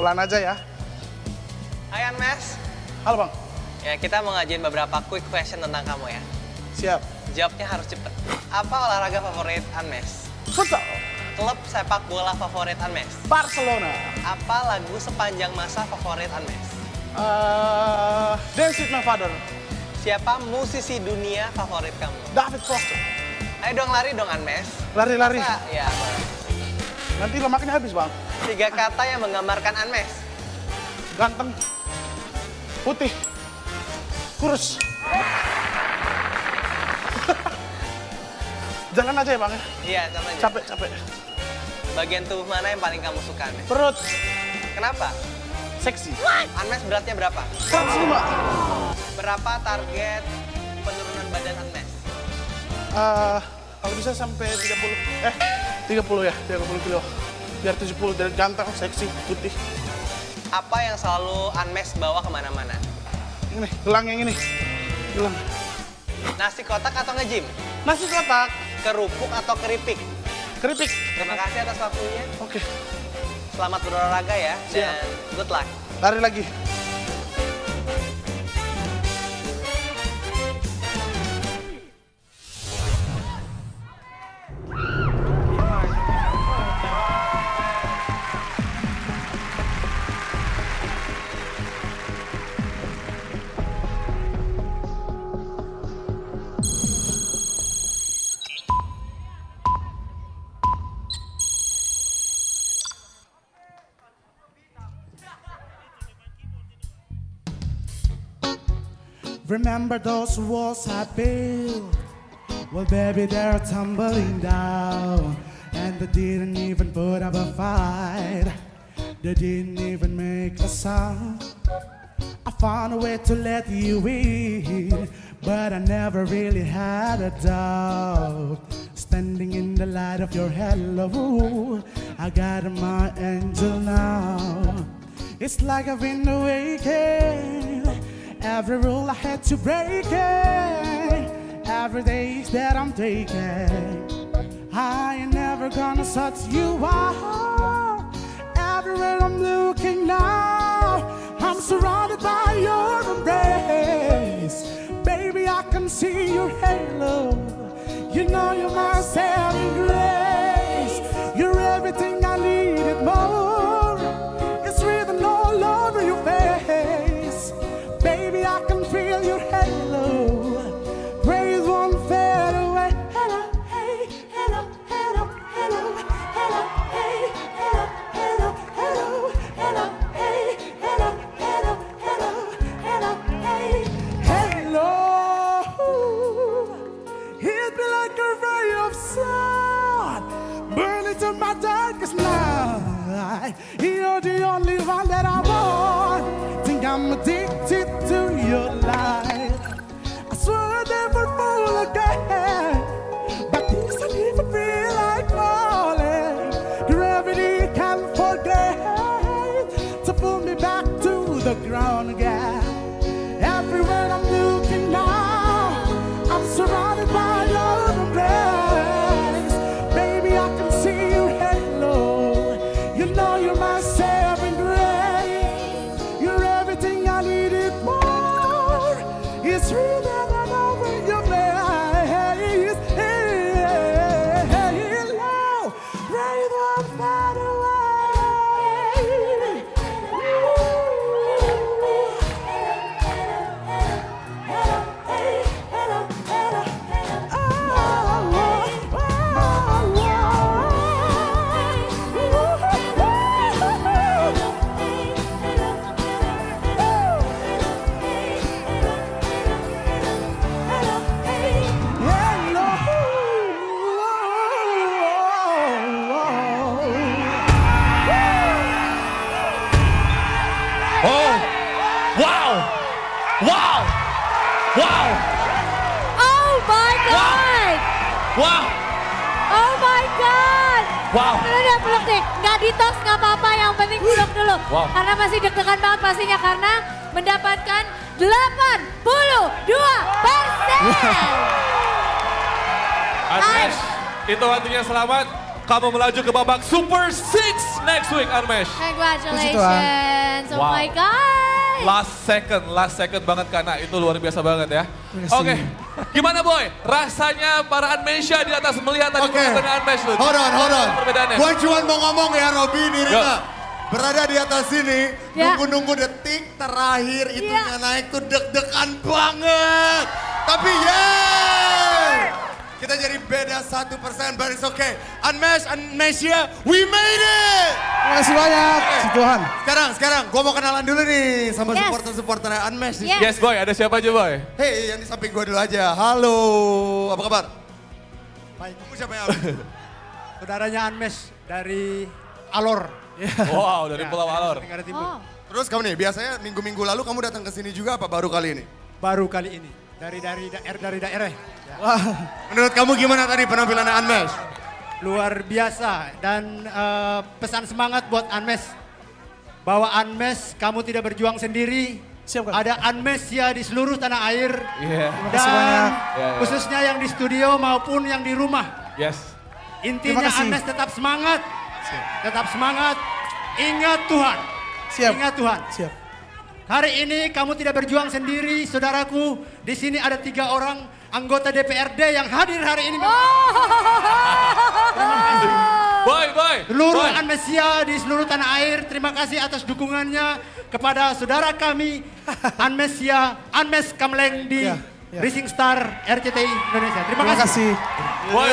Pelan aja ya. Hai Anmes. Halo Bang. Ya, kita mau ngajuin beberapa quick question tentang kamu ya. Siap. Jawabnya harus cepet. Apa olahraga favorit Anmes? Futsal. Klub sepak bola favorit Anmes? Barcelona. Apa lagu sepanjang masa favorit Anmes? Dance with my father. Siapa musisi dunia favorit kamu? David Foster. Ayo dong lari dong Anmes. Lari-lari. Ya. Nanti lemaknya habis Bang. 3 kata yang menggambarkan Anmes. Ganteng. Putih. Kurus. Jalan aja ya Bang ya? Iya, sama aja. Capek. Bagian tubuh mana yang paling kamu suka Anmes? Perut. Kenapa? Seksi. Anmes beratnya berapa? 105. Berapa target penurunan badan Anmes? Kalau bisa sampai 30 ya, 30 kilo. Biar 70 dari ganteng, seksi, putih. Apa yang selalu Anmes bawa kemana-mana? Ini, gelang yang ini. Gelang. Nasi kotak atau nge-gym? Nasi kotak. Kerupuk atau keripik? Keripik. Terima kasih atas waktunya. Oke. Selamat berolahraga ya. Siap. Dan good luck. Lari lagi. Remember those walls I built? Well, baby, they're tumbling down. And they didn't even put up a fight. They didn't even make a sound. I found a way to let you in, but I never really had a doubt. Standing in the light of your hello, I got my angel now. It's like I've been awakened. Every rule I had to break it. Every day that I'm taking, I ain't never gonna shut you out. Everywhere I'm looking now, I'm surrounded by your embrace. Baby, I can see your halo. You know you're my saving grace. You're everything I needed more. It's written all over your face. Baby, I can feel your halo. Praise won't fade away. Hello, hey, hello, hello, hello, hello, hey, hello, hello, hello, hello, hey, hello, hello, hello, hello, hey, hello. Hit me like a ray of sun, burn into my darkest night. You're the only one that I want. Think I'm addicted to your light. I swear I'll never fall again, but this don't even feel like falling. Gravity can't forget to pull me back to the ground again. Everywhere I'm looking now, I'm surrounded by your embrace. Baby, I can see your halo. You know you're my saving grace. You're everything I needed more. It's written all over your face. Hello, breathe one far away. Oh, wow, wow, wow, Oh my God! wow, Oh my God! wow. Dulu deh peluk deh, nggak ditos nggak apa-apa, yang penting peluk dulu. Wow. Karena masih deg-degan banget pastinya karena mendapatkan 82%. Anmes, itu artinya selamat. kamu melaju ke babak Super 6 next week, Unmesh. Congratulations. Oh Wow. my God. Last second banget Kana, itu luar biasa banget ya. Oke, gimana Boy? Rasanya para Unmesha di atas melihat tadi pertandingan Unmesh lu. Hold on. Perbedaannya. Gue cuma mau ngomong ya Robby, Nirina. Berada di atas sini, nunggu-nunggu detik terakhir itunya naik tuh deg-degan banget. Tapi kita jadi beda 1%, but it's okay. Unmesha, we made it! Terima kasih banyak, si Tuhan. Sekarang, gue mau kenalan dulu nih sama supporter-supporternya Unmesh. Yes Boy, ada siapa aja Boy? Hey, yang di samping gue dulu aja. Halo, apa kabar? Baik, kamu siapa ya? Saudaranya Unmesh dari Alor. Wow, dari Pulau Alor. Tenggara Timur. Oh. Terus kamu nih, biasanya minggu-minggu lalu kamu datang ke sini juga apa baru kali ini? Baru kali ini. Dari daerah. Menurut kamu gimana tadi penampilan Unmesh? Luar biasa dan pesan semangat buat Unmesh. Bahwa Unmesh kamu tidak berjuang sendiri. Siap, Kak. Ada Unmesha di seluruh tanah air. kasih banyak. Dan khususnya yang di studio maupun yang di rumah. Yes. Intinya Terima kasih. Unmesh tetap semangat. Tetap semangat. Ingat Tuhan. Siap. Ingat Tuhan. Siap. Hari ini kamu tidak berjuang sendiri, saudaraku. Di sini ada 3 orang anggota DPRD yang hadir hari ini. Boy. Seluruh Unmesha di seluruh tanah air, terima kasih atas dukungannya kepada saudara kami Unmesha, Unmesh Kamleng di Rising Star RCTI Indonesia. Terima kasih. Boy,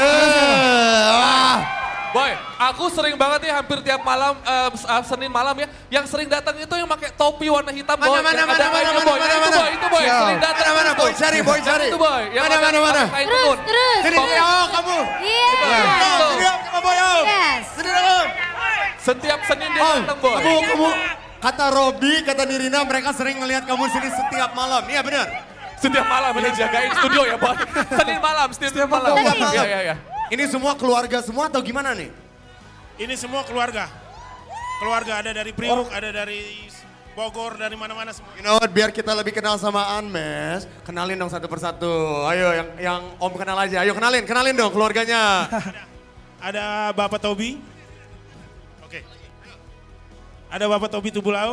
Boy, aku sering banget nih hampir tiap malam, Senin malam ya, yang sering datang itu yang pakai topi warna hitam Boy. Mana, Itu Boy, sering datang. Mana, Boy, cari. Itu Boy, yang Mana? kain tenun. Terus. Sini, kamu. Iya. Sini, sama Boy, Yes. Sini, Om. Setiap Senin dia datang Boy. Kamu, kata Robby, kata Nirina, mereka sering ngelihat kamu sini setiap malam. Iya benar? Setiap malam ini jagain studio ya Boy. Senin malam, setiap malam. Iya. Ini semua keluarga semua atau gimana nih? Ini semua keluarga. Keluarga ada dari Priuk, ada dari Bogor, dari mana-mana semua. You know what, biar kita lebih kenal sama Unmesh, kenalin dong satu persatu. Ayo yang Om kenal aja, ayo kenalin dong keluarganya. Ada Bapak Tobi. Oke. Ada Bapak Tobi Tubulau.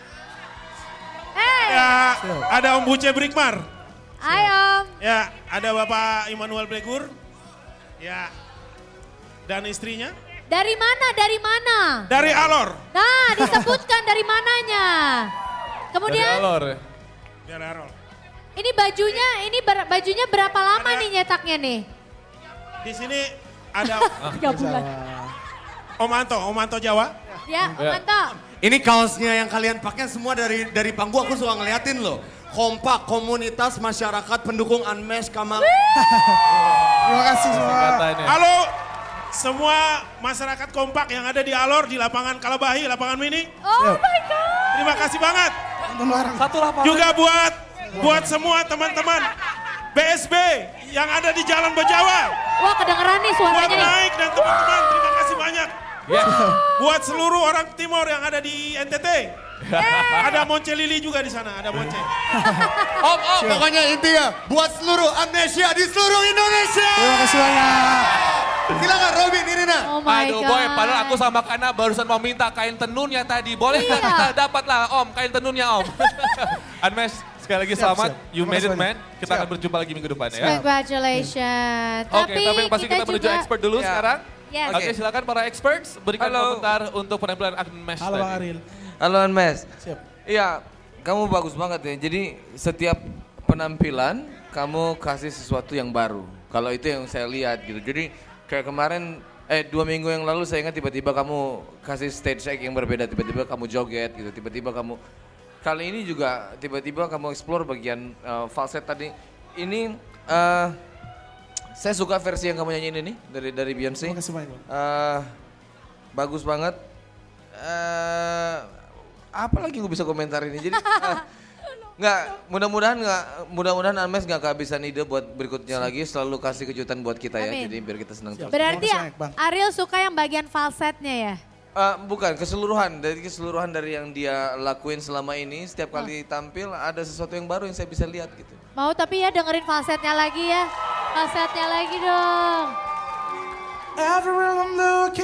Ada Om Buce Brikmar. Hai Om. Ya, ada Bapak Immanuel Blegur. Ya. Dan istrinya. Dari mana? Dari Alor. Nah, disebutkan dari mananya. Kemudian Dari Alor ya. Dari Alor. ini bajunya berapa lama nih nyetaknya nih? Di sini ada 3 bulan. Om Anto Jawa. Ya, mantap. Ini kaosnya yang kalian pakai semua dari panggung, aku suka ngeliatin loh. Kompak, komunitas masyarakat pendukung Unmesh Kamleng. Terima kasih semua. Halo semua masyarakat kompak yang ada di Alor, di lapangan Kalabahi, lapangan mini. Oh my God. Terima kasih banget. Satu lapangan. Juga buat semua teman-teman BSB yang ada di Jalan Bejawa. Wah, kedengeran nih Buat suaranya nih. Naik dan teman-teman, terima kasih banyak. Yes. Buat seluruh orang Timur yang ada di NTT. Ada Monce Lili juga di sana, ada Monce. Om. Pokoknya intinya buat seluruh Unmesha di seluruh Indonesia. Terima kasih banyak. Silakan Robby, Nirina. Oh my Aduh God. Boy, padahal aku sama Kana barusan mau minta kain tenunnya tadi. Boleh nggak Iya. kita dapat lah Om, kain tenunnya Om. Unmesh, sekali lagi selamat. siap. You Terima made kasih it man. banyak. Kita akan berjumpa lagi minggu depan ya. Congratulations. Oke, tapi yang pasti kita menuju juga- expert dulu sekarang. Yes. Oke, silakan para experts berikan komentar untuk penampilan Unmesh Halo Bang tadi. Ariel. Halo Unmesh. Siap. Iya, kamu bagus banget ya. Jadi setiap penampilan kamu kasih sesuatu yang baru. Kalau itu yang saya lihat gitu. Jadi kayak kemarin 2 minggu yang lalu saya ingat tiba-tiba kamu kasih stage act yang berbeda. Tiba-tiba kamu joget gitu. Tiba-tiba kamu kali ini juga tiba-tiba kamu explore bagian falset tadi. Ini saya suka versi yang kamu nyanyiin ini dari Beyonce. Terima kasih banyak, Bang. Bagus banget. Apa lagi gue bisa komentar ini? Jadi mudah-mudahan Unmesh nggak kehabisan ide buat berikutnya lagi. Selalu kasih kejutan buat kita ya. Amin. Jadi biar kita senang terus. Berarti Terima kasih banyak, Bang. Ariel suka yang bagian falsetnya ya? Bukan keseluruhan dari yang dia lakuin selama ini. Setiap kali tampil ada sesuatu yang baru yang saya bisa lihat gitu. Mau tapi ya dengerin falsetnya lagi ya. Falsetnya lagi dong. Everywhere I'm looking.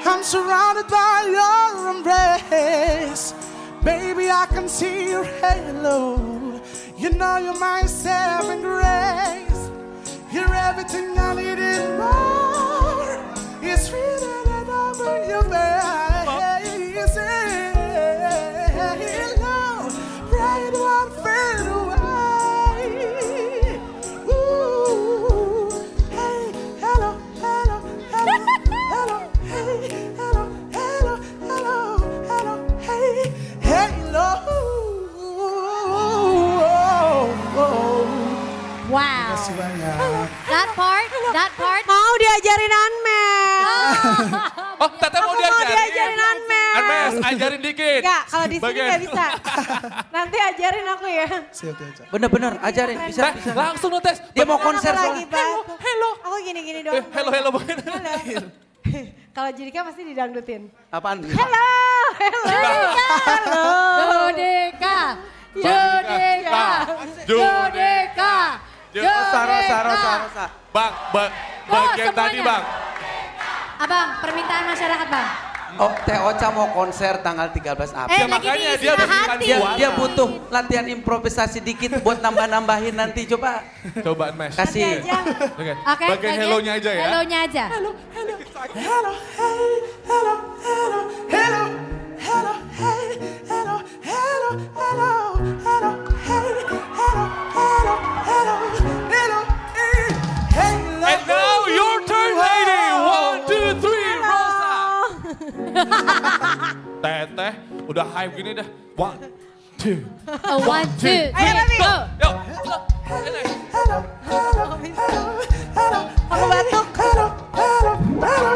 I'm surrounded by your embrace. Baby, I can see your halo. You know you're my saving grace. You're everything I need and more. It's written all over your face. Hello, bright one fade away. Ooh, hey, hello, hello, hello, hello, hey, hello, hello, hello, hello, hey, hello. Wow. Terima kasih banyak. That part. Mau diajarin Anmes. Oh, Teteh mau Aku mau diajarin diajarin. Anmes. Anmes, ajarin dikit. Enggak, kalau di sini Bagian. nggak bisa. Nanti ajarin aku ya. Siap, Caca. Bener-bener, ajarin. Bisa, Teh, bisa. langsung ngetes. Dia mau konser Aku lagi soalnya. Hello. Aku gini-gini doang. Hello, bagian. Halo. Kalau Judika pasti didangdutin. Apaan? Hello. Judika. Rosa. Bang, bagian tadi semuanya. bang. Abang, permintaan masyarakat bang. Oh, Teh Ocha mau konser tanggal 13 April. Lagi makanya dia udah berikan diistirahatin. Dia butuh latihan improvisasi dikit buat nambah-nambahin nanti. Coba Coba Anmes. kasih. Oke, Oke, bagian hello-nya aja ya. Hello-nya aja. Hello, hey, hello, hello, hello, hello, hey, hello, hello, hello, hello, hey, hello, hello, hello, hello, hey, hello. And now your turn, lady. 1, 2, 3, Rosa. Teteh, udah hype gini dah. 1, 2. 1, 2, 3, go. Yo. Hello, hello, hello, hello, Aku batuk. hello, hello, hello,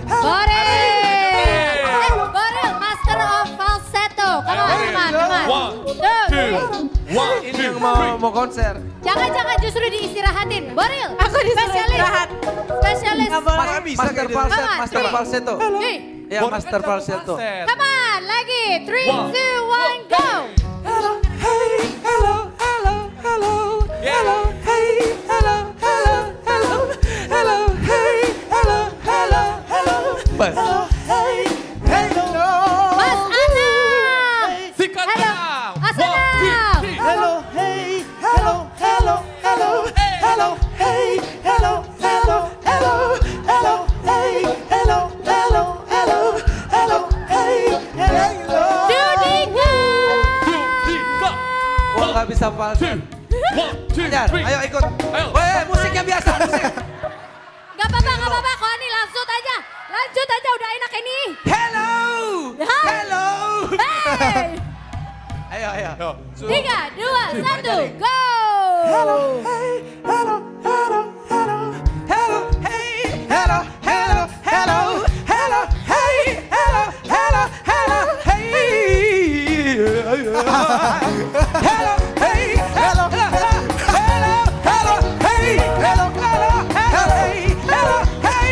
Goril. Goril, master of falsetto. Come on, come on. 1, 2, 3. Ini yang mau konser. Jangan justru diistirahatin. Boril. Aku disuruh istirahat. Spesialis. Nggak boleh. Master falset, Come on, master three. falsetto. Three. Ya, master falsetto. Come on, lagi. 3, 2, 1, go. hello, hey, hello, hello, hello, hello, hey, hello, hello, hello, hello, hey, hello, hello, hello, hello, hey, hello. Mas Anam. Sikat Hello. Anam. Mas 1, 2, Anam. 3. Hello, hey, hello, hello, hello, hello, hey, hello, hello, hello, hello, hey, hello, hello, hello, hello, hey, hello. Judika. 2, 3, go. Gua nggak bisa falset. 1, 2, Ajar, 3. ayo ikut. Ayo. Weh, musiknya biasa, musik. Gak apa-apa. Koni lanjut aja. Udah enak ini. Hello, Hai. hello. Hey. Ayo. 3, 2, 1, go. Hello, hey, hello, hello, hello, hello, hey, hello, hello, hello, hello, hey, hello, hello, hello, hey, hello, hey, hello, hello, hello, hello, hey, hello, hello, hello, hey, hello, hey,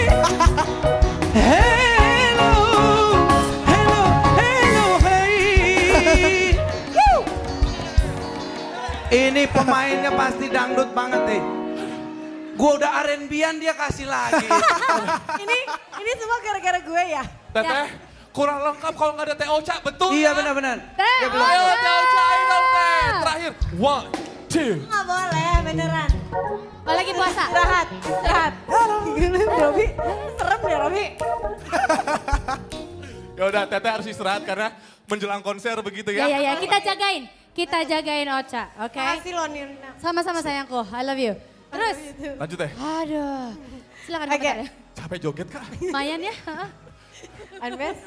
hello, hey. Woo! Ini pemainnya pasti dangdut banget nih. Gua udah R&B-an dia kasih lagi. Ini semua gara-gara gue ya. Teteh, kurang lengkap kalau nggak ada Teh Ocha, betul Iya ya? benar-benar. Teh Dia belum. Ayo Ocha. Teh Ocha, ayo dong Teh. Terakhir, 1, 2. Nggak boleh, beneran. Oh, lagi puasa. Istirahat. Gini, Robi. Serem deh, Robi. Ya udah, Teteh harus istirahat karena menjelang konser begitu ya. Ya, kita jagain Ocha, oke? Makasih loh, Nina. Sama-sama sayangku, I love you. Terus, Lanjut Teh. aduh, silakan Oke. bentar ya. Capek joget kak? Lumayan ya. Anmes,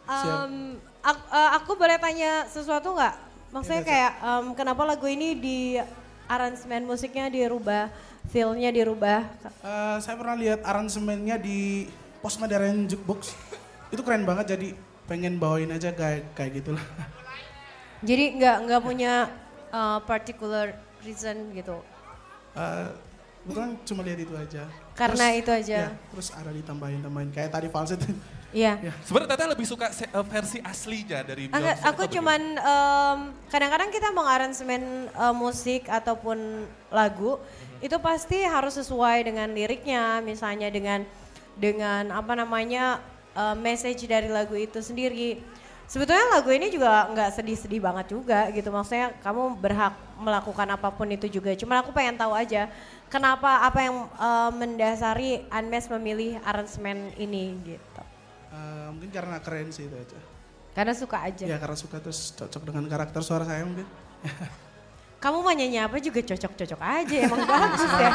aku boleh tanya sesuatu nggak? Maksudnya kayak kenapa lagu ini di aransemen musiknya dirubah, feel-nya dirubah? Saya pernah lihat aransemennya di Postmodern Jukebox. Itu keren banget, jadi pengen bawain aja kayak gitulah. Jadi nggak punya particular reason gitu? Kebetulan cuma lihat itu aja. Karena itu aja? Ya, terus ada ditambahin kayak tadi falset. Iya. Sebenarnya Teteh lebih suka versi aslinya dari Beyonce. Aku cuman kadang-kadang kita mau aransemen musik ataupun lagu itu pasti harus sesuai dengan liriknya, misalnya dengan apa namanya message dari lagu itu sendiri. Sebetulnya lagu ini juga nggak sedih-sedih banget juga gitu. Maksudnya kamu berhak melakukan apapun itu juga. Cuma aku pengen tahu aja kenapa apa yang mendasari Unmesh memilih aransemen ini gitu. Mungkin karena keren sih itu aja. Karena suka aja. Ya karena suka terus cocok dengan karakter suara saya mungkin. Kamu mau nyanyi apa juga cocok-cocok aja emang bagus ya.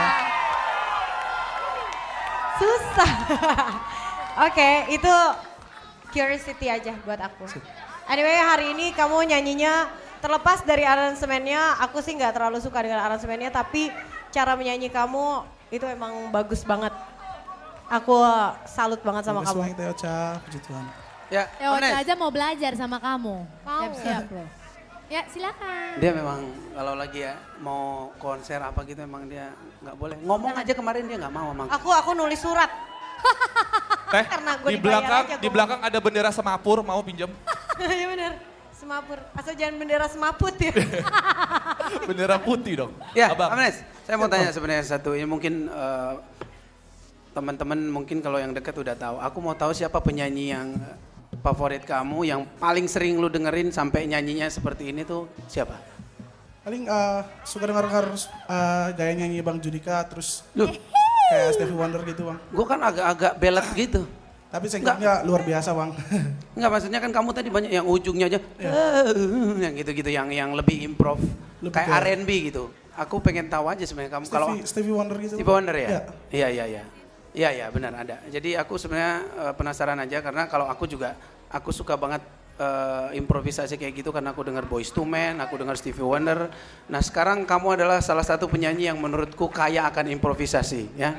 Susah. Oke, itu curiosity aja buat aku. Anyway, hari ini kamu nyanyinya terlepas dari aransemennya, aku sih nggak terlalu suka dengan aransemennya, tapi cara menyanyi kamu itu emang bagus banget. Aku salut banget sama kamu. Terima kasih puji Tuhan. Ya, Teocha aja mau belajar sama kamu. Siap-siap loh. Ya silakan. Dia memang kalau lagi ya mau konser apa gitu emang dia nggak boleh. Ngomong aja kemarin dia nggak mau emang. Aku nulis surat. Karena gue di belakang ada bendera Semapur, mau pinjam? Iya benar, Semapur. Asal jangan bendera semaput ya. Bendera putih dong. Ya, Unmesh, saya mau tanya sebenarnya satu. Ini mungkin teman-teman mungkin kalau yang dekat udah tahu. Aku mau tahu siapa penyanyi yang favorit kamu, yang paling sering lu dengerin sampai nyanyinya seperti ini tuh siapa? Paling suka dengar gaya nyanyi Bang Judika, terus kayak Stevie Wonder gitu Bang. Gue kan agak-agak belet gitu. Tapi singkatnya luar biasa Bang. Enggak, maksudnya kan kamu tadi banyak yang ujungnya aja, yang gitu-gitu, yang lebih improv, kayak R&B gitu. Aku pengen tahu aja sebenarnya kamu kalau Stevie Wonder gitu. Stevie Wonder ya? Iya benar ada. Jadi aku sebenarnya penasaran aja karena kalau aku suka banget improvisasi kayak gitu karena aku dengar Boyz II Men, aku dengar Stevie Wonder. Nah sekarang kamu adalah salah satu penyanyi yang menurutku kaya akan improvisasi ya.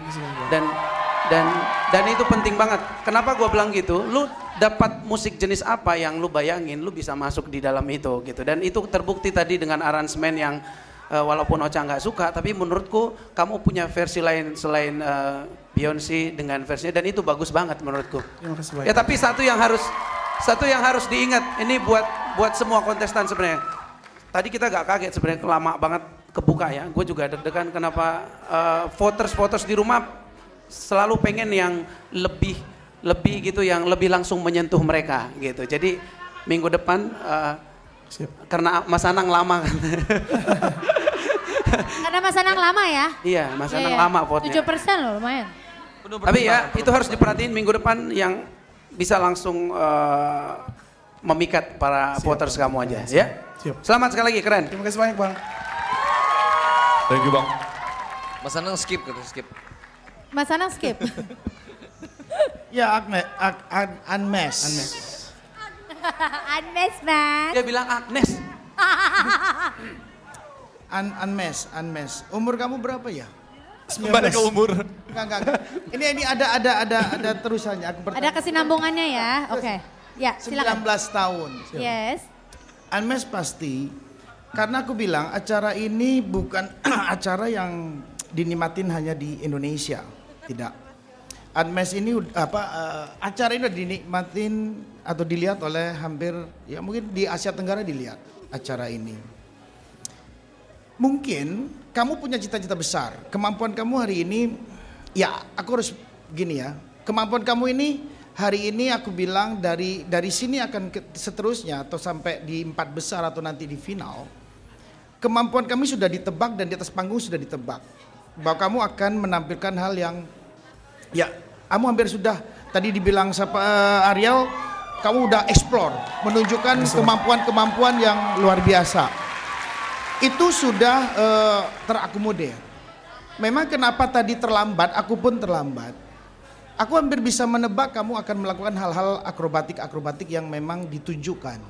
Dan itu penting banget. Kenapa gue bilang gitu? Lu dapat musik jenis apa yang lu bayangin, lu bisa masuk di dalam itu gitu. Dan itu terbukti tadi dengan aransemen yang walaupun Ocha nggak suka, tapi menurutku kamu punya versi lain selain Beyonce dengan versinya dan itu bagus banget menurutku. Ya tapi satu yang harus diingat, ini buat semua kontestan sebenarnya. Tadi kita gak kaget sebenarnya, lama banget kebuka ya. Gue juga deg-degan kenapa voters di rumah selalu pengen yang lebih gitu, yang lebih langsung menyentuh mereka gitu. Jadi minggu depan karena Mas Anang lama kan. Karena Mas Anang lama ya? Iya, Mas Anang lama vote-nya. 7% loh lumayan. Tapi ya itu harus diperhatiin minggu depan yang bisa langsung memikat para voters kamu aja ya. Siap. Selamat sekali lagi, keren. Terima kasih banyak Bang. Thank you Bang. Mas Anang skip gitu, skip. Mas Anang skip. Ya Unmesh. Unmesh Bang. Dia bilang Agnes. Unmesh. Umur kamu berapa ya? Kembali ke umur. Enggak. Ini ada terusannya. Ada kesinambungannya ya. Oke. Ya, silakan. 19 tahun. Yes. Unmesh pasti karena aku bilang acara ini bukan acara yang dinikmatin hanya di Indonesia. Tidak. Unmesh ini acara ini udah dinikmatin atau dilihat oleh hampir ya mungkin di Asia Tenggara dilihat acara ini. Mungkin kamu punya cita-cita besar. Kemampuan kamu hari ini, ya aku harus gini ya. Kemampuan kamu ini hari ini aku bilang dari sini akan seterusnya atau sampai di 4 besar atau nanti di final. Kemampuan kami sudah ditebak dan di atas panggung sudah ditebak. Bahwa kamu akan menampilkan hal yang, ya kamu hampir sudah tadi dibilang Ariel, kamu udah explore, menunjukkan kemampuan-kemampuan yang luar biasa. Itu sudah terakomodir. Memang kenapa tadi terlambat, aku pun terlambat. Aku hampir bisa menebak kamu akan melakukan hal-hal akrobatik yang memang ditunjukkan.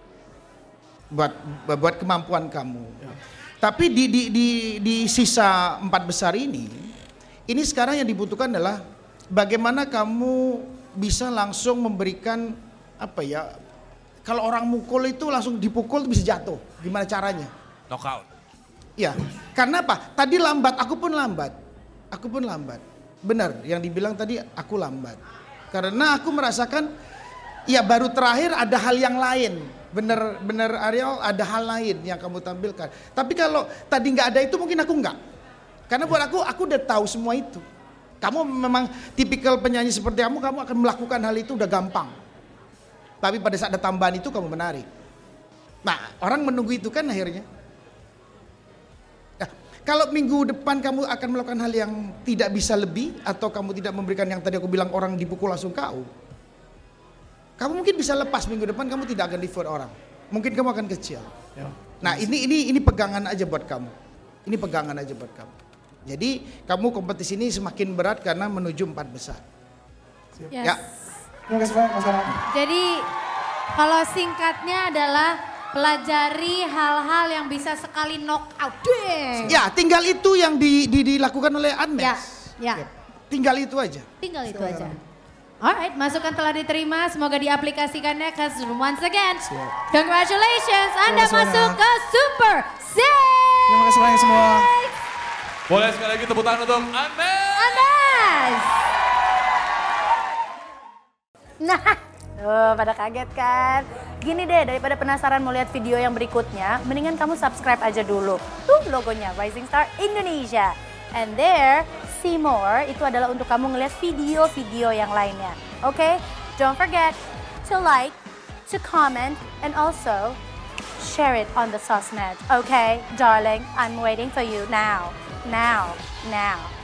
Buat kemampuan kamu. Ya. Tapi di sisa 4 besar ini sekarang yang dibutuhkan adalah bagaimana kamu bisa langsung memberikan kalau orang mukul itu langsung dipukul bisa jatuh. Gimana caranya? Knockout. Ya, karena apa? Tadi lambat, aku pun lambat. Benar, yang dibilang tadi aku lambat. Karena aku merasakan, ya baru terakhir ada hal yang lain. Benar Ariel, ada hal lain yang kamu tampilkan. Tapi kalau tadi nggak ada itu mungkin aku nggak. Karena buat aku udah tahu semua itu. Kamu memang tipikal penyanyi seperti kamu akan melakukan hal itu udah gampang. Tapi pada saat ada tambahan itu kamu menarik. Nah, orang menunggu itu kan akhirnya. Nah, kalau minggu depan kamu akan melakukan hal yang tidak bisa lebih, atau kamu tidak memberikan yang tadi aku bilang orang dipukul langsung KO. Kamu mungkin bisa lepas minggu depan, kamu tidak akan di-vote orang. Mungkin kamu akan kecil. Nah, ini pegangan aja buat kamu. Ini pegangan aja buat kamu. Jadi kamu kompetisi ini semakin berat karena menuju 4 besar. Yes. Ya. Terima kasih banyak Mas Anang. Jadi kalau singkatnya adalah pelajari hal-hal yang bisa sekali knock out. Ya, tinggal itu yang dilakukan oleh Anmes. Ya. Tinggal itu aja. Tinggal itu aja. Alright, masukan telah diterima, semoga diaplikasikannya. Cause once again, congratulations, Anda masuk ke Super 6. Terima kasih banyak semua. Boleh sekali lagi tepuk tangan untuk Anmes. Nah, pada kaget kan? Gini deh, daripada penasaran mau lihat video yang berikutnya, mendingan kamu subscribe aja dulu. Tuh logonya, Rising Star Indonesia. And there, see more, itu adalah untuk kamu ngeliat video-video yang lainnya. Okay? Don't forget to like, to comment, and also share it on the sosmed. Okay, darling, I'm waiting for you now. Now.